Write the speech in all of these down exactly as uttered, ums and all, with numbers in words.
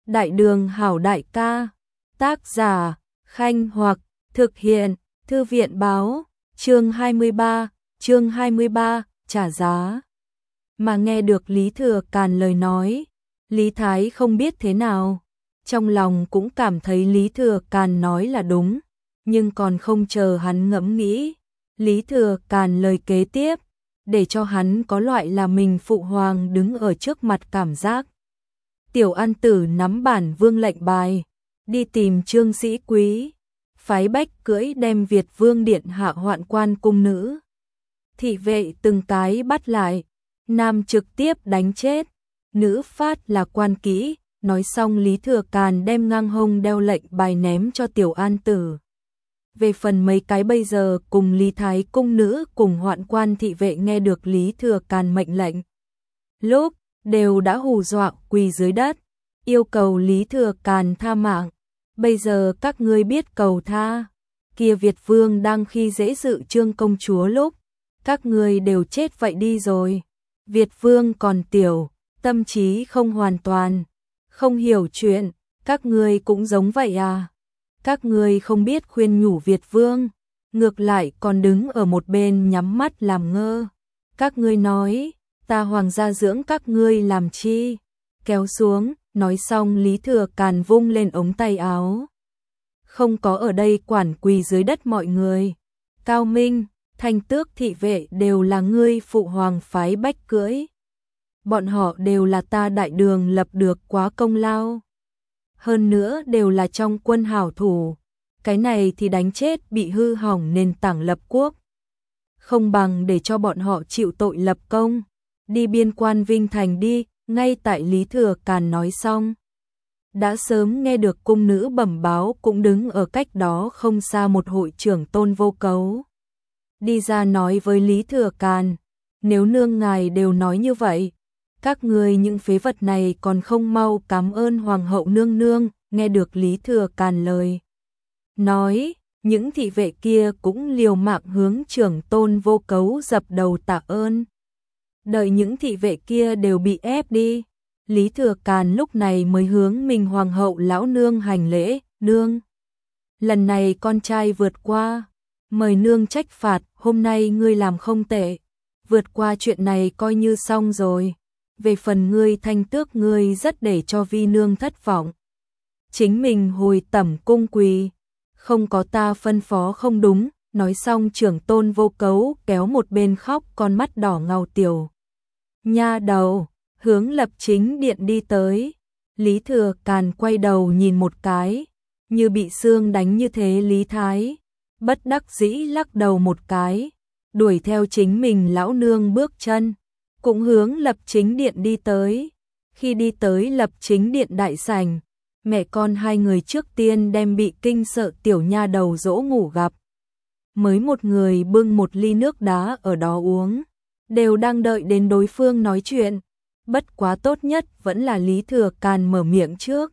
Đại đường hảo đại ca, tác giả, Khanh Hoặc, thực hiện, Thư viện báo, chương hai mươi ba, chương hai mươi ba, trả giá. Mà nghe được Lý Thừa Càn lời nói, Lý Thái không biết thế nào, trong lòng cũng cảm thấy Lý Thừa Càn nói là đúng, nhưng còn không chờ hắn ngẫm nghĩ, Lý Thừa Càn lời kế tiếp, để cho hắn có loại là mình phụ hoàng đứng ở trước mặt cảm giác. Tiểu An Tử nắm bản vương lệnh bài, đi tìm Trương Sĩ Quý, phái bách cưỡi đem Việt Vương điện hạ hoạn quan cung nữ. Thị vệ từng cái bắt lại, nam trực tiếp đánh chết, nữ phát là quan kỹ. Nói xong Lý Thừa Càn đem ngang hông đeo lệnh bài ném cho Tiểu An Tử. Về phần mấy cái bây giờ cùng Lý Thái cung nữ cùng hoạn quan thị vệ nghe được Lý Thừa Càn mệnh lệnh, lúc đều đã hù dọa quỳ dưới đất, yêu cầu Lý Thừa Càn tha mạng. Bây giờ các ngươi biết cầu tha, kia Việt Vương đang khi dễ dự Trương công chúa lúc, các ngươi đều chết vậy đi rồi. Việt Vương còn tiểu, tâm trí không hoàn toàn, không hiểu chuyện, các ngươi cũng giống vậy à? Các ngươi không biết khuyên nhủ Việt Vương, ngược lại còn đứng ở một bên nhắm mắt làm ngơ. Các ngươi nói, ta hoàng gia dưỡng các ngươi làm chi? Kéo xuống, nói xong Lý Thừa Càn vung lên ống tay áo. Không có ở đây quản quỳ dưới đất mọi người. Cao Minh, Thanh Tước thị vệ đều là ngươi phụ hoàng phái bách cưỡi. Bọn họ đều là ta đại đường lập được quá công lao. Hơn nữa đều là trong quân hảo thủ. Cái này thì đánh chết bị hư hỏng nền tảng lập quốc. Không bằng để cho bọn họ chịu tội lập công. Đi biên quan Vinh Thành đi. Ngay tại Lý Thừa Càn nói xong, đã sớm nghe được cung nữ bẩm báo cũng đứng ở cách đó không xa một hội trưởng Tôn Vô Cấu. Đi ra nói với Lý Thừa Càn, nếu nương ngài đều nói như vậy, các người những phế vật này còn không mau cảm ơn hoàng hậu nương nương. Nghe được Lý Thừa Càn lời nói, những thị vệ kia cũng liều mạng hướng trưởng Tôn Vô Cấu dập đầu tạ ơn. Đợi những thị vệ kia đều bị ép đi, Lý Thừa Càn lúc này mới hướng mình hoàng hậu lão nương hành lễ. Nương, lần này con trai vượt qua, mời nương trách phạt. Hôm nay ngươi làm không tệ, vượt qua chuyện này coi như xong rồi. Về phần ngươi Thanh Tước, ngươi rất để cho vi nương thất vọng. Chính mình hồi tẩm cung quỳ, không có ta phân phó không đúng. Nói xong trưởng Tôn Vô Cấu kéo một bên khóc con mắt đỏ ngầu tiểu nha đầu, hướng Lập Chính điện đi tới. Lý Thừa Càn quay đầu nhìn một cái, như bị xương đánh như thế. Lý Thái bất đắc dĩ lắc đầu một cái, đuổi theo chính mình lão nương bước chân, cũng hướng Lập Chính điện đi tới. Khi đi tới Lập Chính điện đại sảnh, mẹ con hai người trước tiên đem bị kinh sợ tiểu nha đầu dỗ ngủ gặp. Mới một người bưng một ly nước đá ở đó uống, đều đang đợi đến đối phương nói chuyện. Bất quá tốt nhất vẫn là Lý Thừa Càn mở miệng trước.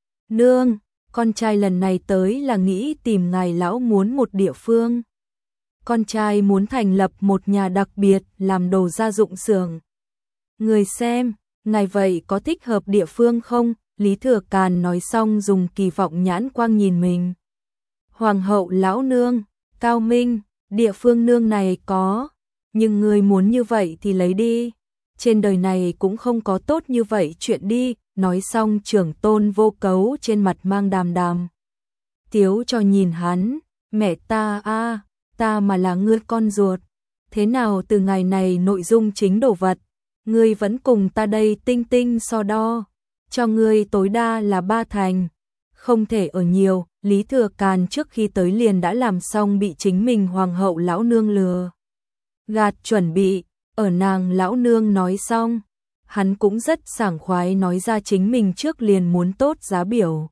Nương, con trai lần này tới là nghĩ tìm ngài lão muốn một địa phương. Con trai muốn thành lập một nhà đặc biệt làm đồ gia dụng xưởng. Người xem, ngài vậy có thích hợp địa phương không? Lý Thừa Càn nói xong dùng kỳ vọng nhãn quang nhìn mình. Hoàng hậu lão nương, Cao Minh, địa phương nương này có, nhưng người muốn như vậy thì lấy đi. Trên đời này cũng không có tốt như vậy chuyện đi. Nói xong trưởng Tôn Vô Cấu trên mặt mang đàm đàm tiếu cho nhìn hắn. Mẹ ta a, ta mà là ngươi con ruột, thế nào từ ngày này nội dung chính đồ vật, ngươi vẫn cùng ta đây tinh tinh so đo, cho ngươi tối đa là ba thành, không thể ở nhiều. Lý Thừa Càn trước khi tới liền đã làm xong bị chính mình hoàng hậu lão nương lừa gạt chuẩn bị. Ở nàng lão nương nói xong, hắn cũng rất sảng khoái nói ra chính mình trước liền muốn tốt giá biểu.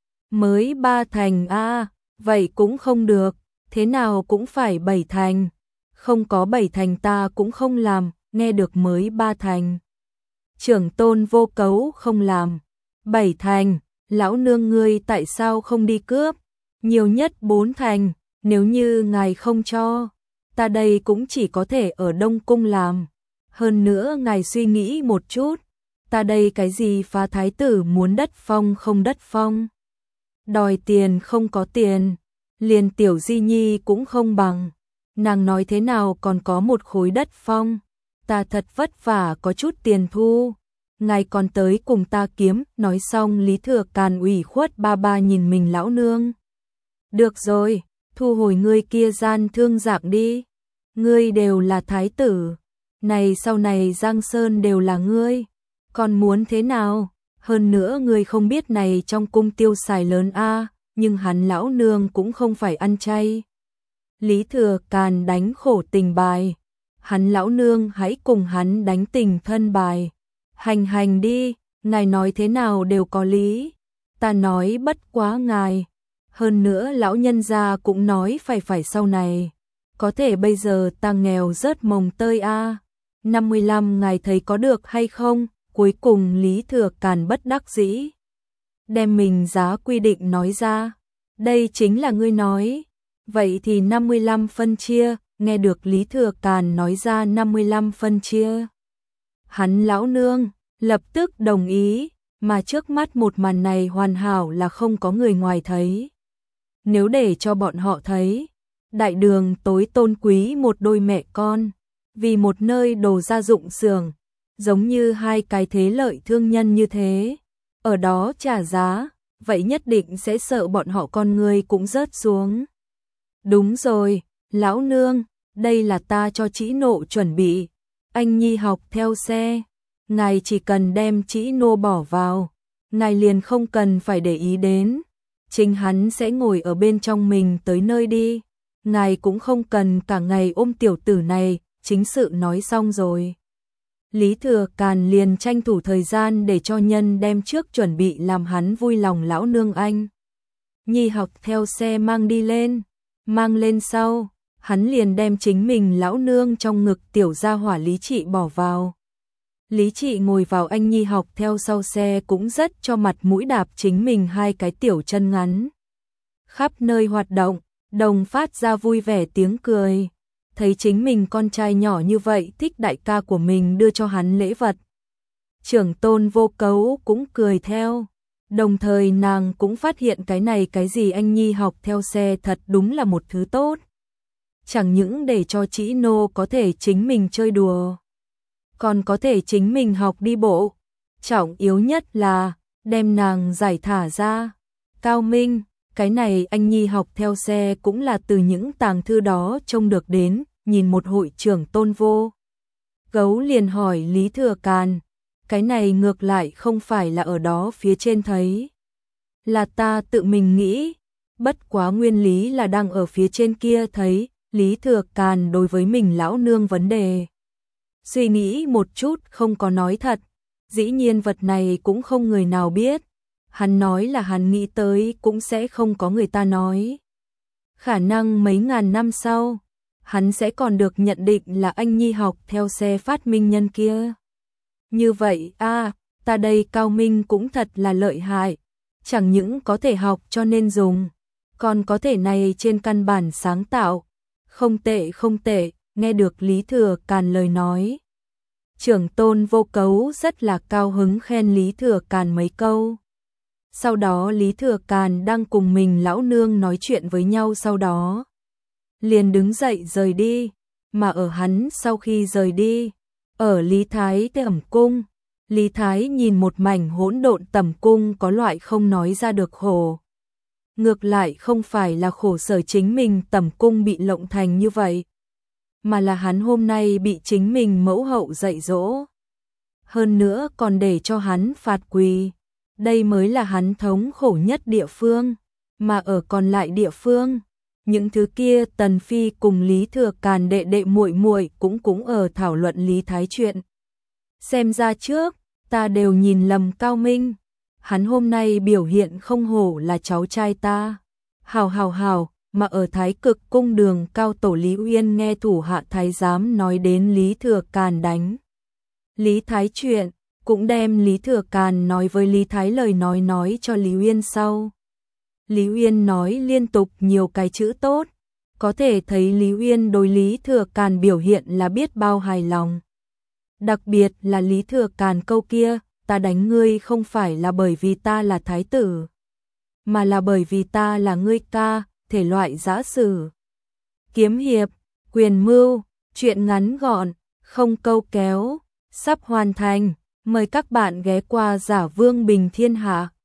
Mới ba thành a, à, vậy cũng không được, thế nào cũng phải bảy thành. Không có bảy thành ta cũng không làm. Nghe được mới ba thành, trưởng Tôn Vô Cấu không làm. Bảy thành, lão nương ngươi tại sao không đi cướp? Nhiều nhất bốn thành, nếu như ngài không cho, ta đây cũng chỉ có thể ở Đông Cung làm. Hơn nữa ngài suy nghĩ một chút, ta đây cái gì phá thái tử muốn đất phong không đất phong, đòi tiền không có tiền, liền tiểu di nhi cũng không bằng, nàng nói thế nào còn có một khối đất phong, ta thật vất vả có chút tiền thu, ngài còn tới cùng ta kiếm. Nói xong Lý Thừa Càn ủy khuất ba ba nhìn mình lão nương. Được rồi, thu hồi ngươi kia gian thương dạng đi, ngươi đều là thái tử, này sau này Giang Sơn đều là ngươi, còn muốn thế nào? Hơn nữa ngươi không biết này trong cung tiêu xài lớn a, nhưng hắn lão nương cũng không phải ăn chay. Lý Thừa Càn đánh khổ tình bài, hắn lão nương hãy cùng hắn đánh tình thân bài. Hành hành đi, ngài nói thế nào đều có lý, ta nói bất quá ngài. Hơn nữa lão nhân gia cũng nói phải phải sau này, có thể bây giờ ta nghèo rớt mồng tơi a. năm mươi lăm ngài thấy có được hay không? Cuối cùng Lý Thừa Càn bất đắc dĩ đem mình giá quy định nói ra. Đây chính là ngươi nói, vậy thì năm mươi lăm phân chia. Nghe được Lý Thừa Càn nói ra năm mươi lăm phân chia, hắn lão nương lập tức đồng ý, mà trước mắt một màn này hoàn hảo là không có người ngoài thấy. Nếu để cho bọn họ thấy, đại đường tối tôn quý một đôi mẹ con, vì một nơi đồ gia dụng xưởng, giống như hai cái thế lợi thương nhân như thế, ở đó trả giá, vậy nhất định sẽ sợ bọn họ con người cũng rớt xuống. Đúng rồi, lão nương, đây là ta cho Trĩ Nộ chuẩn bị, anh nhi học theo xe, ngài chỉ cần đem Trĩ Nô bỏ vào, ngài liền không cần phải để ý đến, chính hắn sẽ ngồi ở bên trong mình tới nơi đi, ngài cũng không cần cả ngày ôm tiểu tử này. Chính sự nói xong rồi, Lý Thừa Càn liền tranh thủ thời gian để cho nhân đem trước chuẩn bị làm hắn vui lòng lão nương anh nhi học theo xe mang đi lên, mang lên sau, hắn liền đem chính mình lão nương trong ngực tiểu gia hỏa Lý Trị bỏ vào. Lý Trị ngồi vào anh nhi học theo sau xe cũng rất cho mặt mũi đạp chính mình hai cái tiểu chân ngắn. Khắp nơi hoạt động, đồng phát ra vui vẻ tiếng cười. Thấy chính mình con trai nhỏ như vậy thích đại ca của mình đưa cho hắn lễ vật. Trưởng tôn Vô Cấu cũng cười theo. Đồng thời nàng cũng phát hiện cái này cái gì anh nhi học theo xe thật đúng là một thứ tốt. Chẳng những để cho Trĩ Nô có thể chính mình chơi đùa, còn có thể chính mình học đi bộ. Trọng yếu nhất là đem nàng giải thả ra. Cao minh, cái này anh nhi học theo xe cũng là từ những tàng thư đó trông được đến. Nhìn một hội trưởng tôn Vô Gấu liền hỏi Lý Thừa Càn, cái này ngược lại không phải là ở đó phía trên thấy, là ta tự mình nghĩ, bất quá nguyên lý là đang ở phía trên kia thấy. Lý Thừa Càn đối với mình lão nương vấn đề suy nghĩ một chút không có nói thật, dĩ nhiên vật này cũng không người nào biết, hắn nói là hắn nghĩ tới cũng sẽ không có người ta nói. Khả năng mấy ngàn năm sau, hắn sẽ còn được nhận định là anh nhi học theo xe phát minh nhân kia. Như vậy a, à, ta đây Cao Minh cũng thật là lợi hại, chẳng những có thể học cho nên dùng, còn có thể này trên căn bản sáng tạo. Không tệ không tệ, nghe được Lý Thừa Càn lời nói. Trưởng tôn Vô Cấu rất là cao hứng khen Lý Thừa Càn mấy câu. Sau đó Lý Thừa Càn đang cùng mình lão nương nói chuyện với nhau, sau đó liền đứng dậy rời đi, mà ở hắn sau khi rời đi, ở Lý Thái tẩm cung, Lý Thái nhìn một mảnh hỗn độn tẩm cung có loại không nói ra được khổ. Ngược lại không phải là khổ sở chính mình tẩm cung bị lộng thành như vậy, mà là hắn hôm nay bị chính mình mẫu hậu dạy dỗ. Hơn nữa còn để cho hắn phạt quỳ, đây mới là hắn thống khổ nhất địa phương, mà ở còn lại địa phương, những thứ kia Tần Phi cùng Lý Thừa Càn đệ đệ muội muội cũng cũng ở thảo luận Lý Thái chuyện. Xem ra trước, ta đều nhìn lầm Cao Minh, hắn hôm nay biểu hiện không hổ là cháu trai ta. Hào hào hào, mà ở Thái Cực cung đường cao tổ Lý Uyên nghe thủ hạ thái giám nói đến Lý Thừa Càn đánh Lý Thái chuyện, cũng đem Lý Thừa Càn nói với Lý Thái lời nói nói cho Lý Uyên sau. Lý Uyên nói liên tục nhiều cái chữ tốt, có thể thấy Lý Uyên đối Lý Thừa Càn biểu hiện là biết bao hài lòng. Đặc biệt là Lý Thừa Càn câu kia, ta đánh ngươi không phải là bởi vì ta là thái tử, mà là bởi vì ta là ngươi ca, thể loại giã sử. Kiếm hiệp, quyền mưu, chuyện ngắn gọn, không câu kéo, sắp hoàn thành. Mời các bạn ghé qua Giả Vương Bình Thiên Hạ.